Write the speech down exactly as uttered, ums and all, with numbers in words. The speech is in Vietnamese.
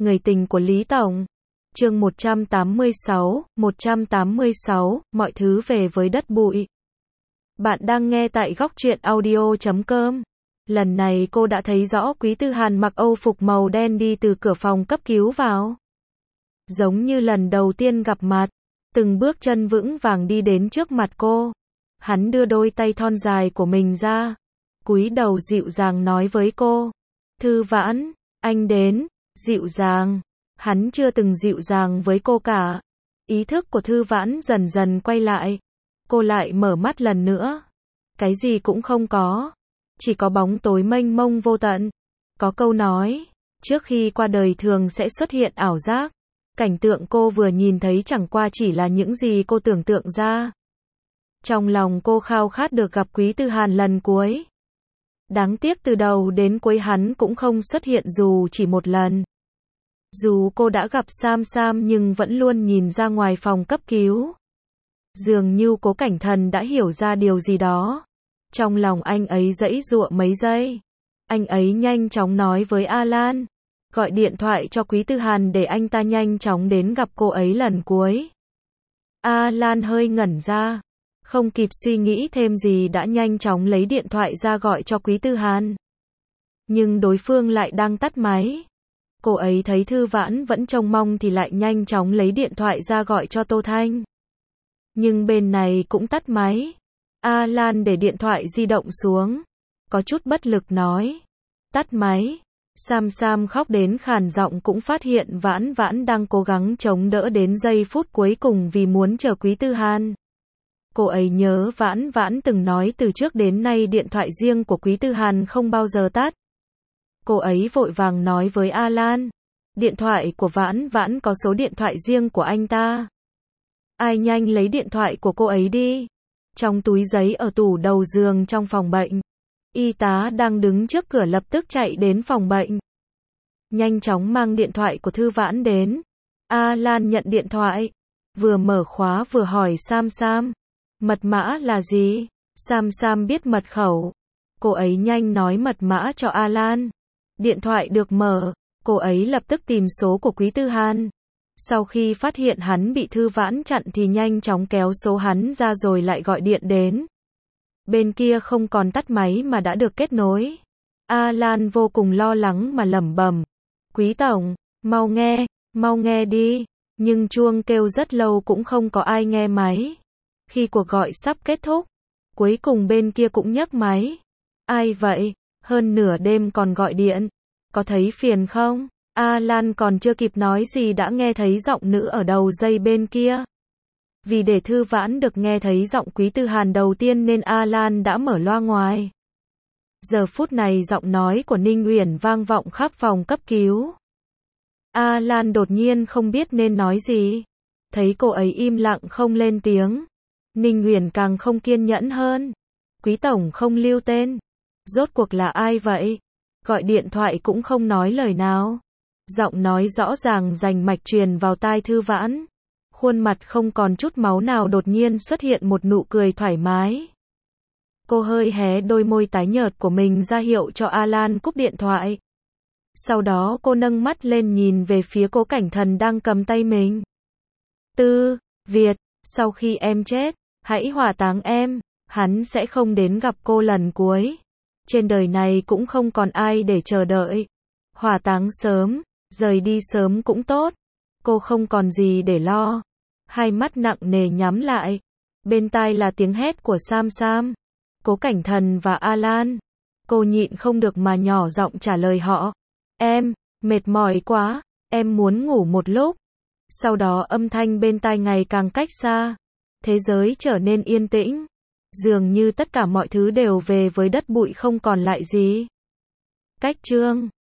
Người tình của Lý Tổng. Chương một trăm tám mươi sáu, một trăm tám mươi sáu, mọi thứ về với đất bụi. Bạn đang nghe tại góc truyện audio chấm com. Lần này cô đã thấy rõ Quý Tư Hàn mặc âu phục màu đen đi từ cửa phòng cấp cứu vào. Giống như lần đầu tiên gặp mặt, từng bước chân vững vàng đi đến trước mặt cô. Hắn đưa đôi tay thon dài của mình ra, cúi đầu dịu dàng nói với cô. Thư Vãn, anh đến. Dịu dàng. Hắn chưa từng dịu dàng với cô cả. Ý thức của Thư Vãn dần dần quay lại. Cô lại mở mắt lần nữa. Cái gì cũng không có. Chỉ có bóng tối mênh mông vô tận. Có câu nói, trước khi qua đời thường sẽ xuất hiện ảo giác. Cảnh tượng cô vừa nhìn thấy chẳng qua chỉ là những gì cô tưởng tượng ra. Trong lòng cô khao khát được gặp Quý Tư Hàn lần cuối. Đáng tiếc từ đầu đến cuối hắn cũng không xuất hiện dù chỉ một lần. Dù cô đã gặp Sam Sam nhưng vẫn luôn nhìn ra ngoài phòng cấp cứu. Dường như Cố Cảnh Thần đã hiểu ra điều gì đó. Trong lòng anh ấy giãy giụa mấy giây. Anh ấy nhanh chóng nói với Alan. Gọi điện thoại cho Quý Tư Hàn để anh ta nhanh chóng đến gặp cô ấy lần cuối. Alan hơi ngẩn ra. Không kịp suy nghĩ thêm gì đã nhanh chóng lấy điện thoại ra gọi cho Quý Tư Hàn. Nhưng đối phương lại đang tắt máy. Cô ấy thấy Thư Vãn vẫn trông mong thì lại nhanh chóng lấy điện thoại ra gọi cho Tô Thanh. Nhưng bên này cũng tắt máy. Alan để điện thoại di động xuống. Có chút bất lực nói. Tắt máy. Sam Sam khóc đến khàn giọng cũng phát hiện Vãn Vãn đang cố gắng chống đỡ đến giây phút cuối cùng vì muốn chờ Quý Tư Hàn. Cô ấy nhớ Vãn Vãn từng nói từ trước đến nay điện thoại riêng của Quý Tư Hàn không bao giờ tắt. Cô ấy vội vàng nói với Alan. Điện thoại của Vãn Vãn có số điện thoại riêng của anh ta. Ai nhanh lấy điện thoại của cô ấy đi. Trong túi giấy ở tủ đầu giường trong phòng bệnh. Y tá đang đứng trước cửa lập tức chạy đến phòng bệnh. Nhanh chóng mang điện thoại của Thư Vãn đến. Alan nhận điện thoại. Vừa mở khóa vừa hỏi Sam Sam. Mật mã là gì? Sam Sam biết mật khẩu. Cô ấy nhanh nói mật mã cho Alan. Điện thoại được mở. Cô ấy lập tức tìm số của Quý Tư Hàn. Sau khi phát hiện hắn bị Thư Vãn chặn thì nhanh chóng kéo số hắn ra rồi lại gọi điện đến. Bên kia không còn tắt máy mà đã được kết nối. Alan vô cùng lo lắng mà lẩm bẩm. Quý Tổng, mau nghe, mau nghe đi. Nhưng chuông kêu rất lâu cũng không có ai nghe máy. Khi cuộc gọi sắp kết thúc, cuối cùng bên kia cũng nhấc máy. Ai vậy? Hơn nửa đêm còn gọi điện. Có thấy phiền không? Alan còn chưa kịp nói gì đã nghe thấy giọng nữ ở đầu dây bên kia. Vì để Thư Vãn được nghe thấy giọng Quý Tư Hàn đầu tiên nên Alan đã mở loa ngoài. Giờ phút này giọng nói của Ninh Uyển vang vọng khắp phòng cấp cứu. Alan đột nhiên không biết nên nói gì. Thấy cô ấy im lặng không lên tiếng. Ninh Uyển càng không kiên nhẫn hơn. Quý Tổng không lưu tên. Rốt cuộc là ai vậy? Gọi điện thoại cũng không nói lời nào. Giọng nói rõ ràng rành mạch truyền vào tai Thư Vãn. Khuôn mặt không còn chút máu nào đột nhiên xuất hiện một nụ cười thoải mái. Cô hơi hé đôi môi tái nhợt của mình ra hiệu cho Alan cúp điện thoại. Sau đó cô nâng mắt lên nhìn về phía Cố Cảnh Thần đang cầm tay mình. Tư, Việt, sau khi em chết, hãy hỏa táng em, hắn sẽ không đến gặp cô lần cuối. Trên đời này cũng không còn ai để chờ đợi. Hỏa táng sớm, rời đi sớm cũng tốt. Cô không còn gì để lo. Hai mắt nặng nề nhắm lại. Bên tai là tiếng hét của Sam Sam, Cố Cảnh Thần và Alan. Cô nhịn không được mà nhỏ giọng trả lời họ. Em, mệt mỏi quá, em muốn ngủ một lúc. Sau đó âm thanh bên tai ngày càng cách xa. Thế giới trở nên yên tĩnh. Dường như tất cả mọi thứ đều về với đất bụi không còn lại gì. Cách chương